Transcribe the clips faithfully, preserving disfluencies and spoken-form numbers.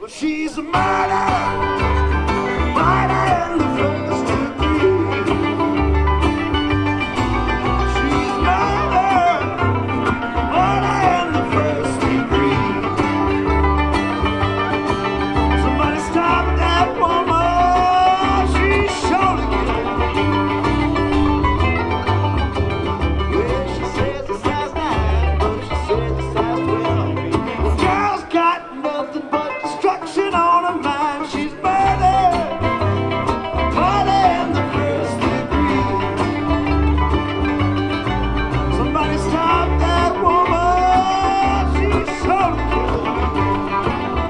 Well, she's a murderer, murder in the first degree. She's murder, murder in the first degree. Somebody stop that woman, she's surely killing. Well, she says it's size nine, but she says it's size twelve. The girl's got nothing but destruction on her mind. She's murder, murder in the first degree. Somebody stop that woman, she's surely killing.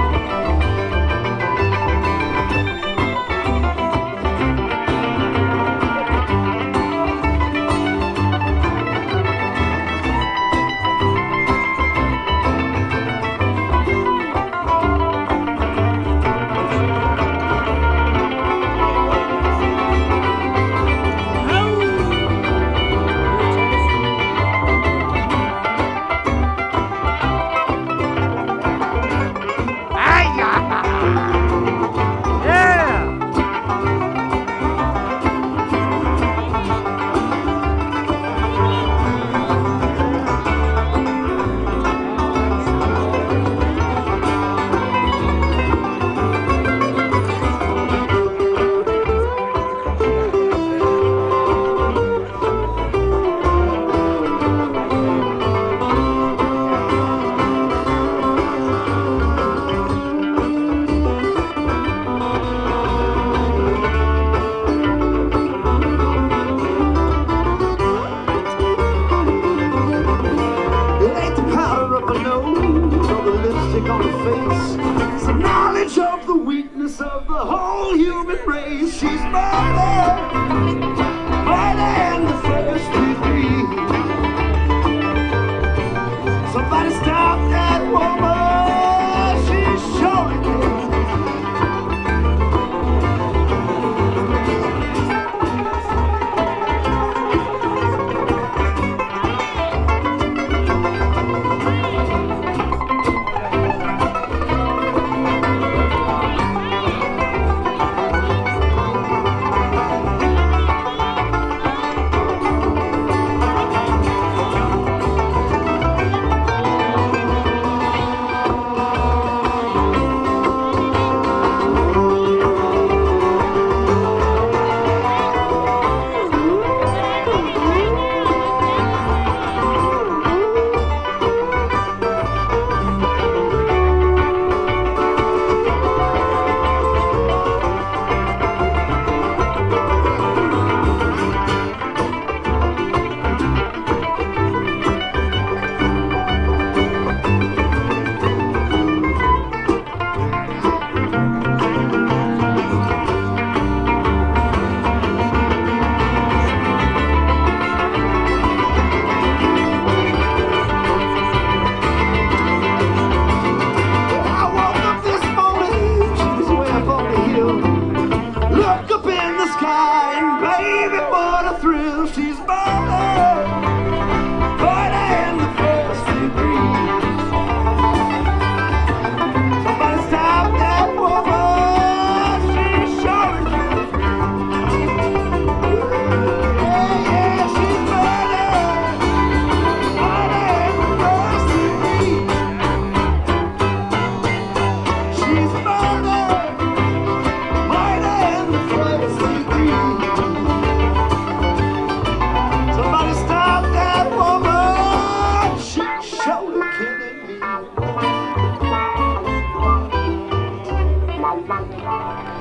On the face, it's the knowledge of the weakness of the whole human race. She's murder, murder in the first degree. Somebody stop that woman, she's surely killing. Look up in the sky and baby, what a thrill. She's murder, murder in the first degree. Somebody stop that woman, she's surely killing. Yeah, yeah, she's murder, murder in the first degree. She's murder. Somebody stop that woman, she's surely killing me.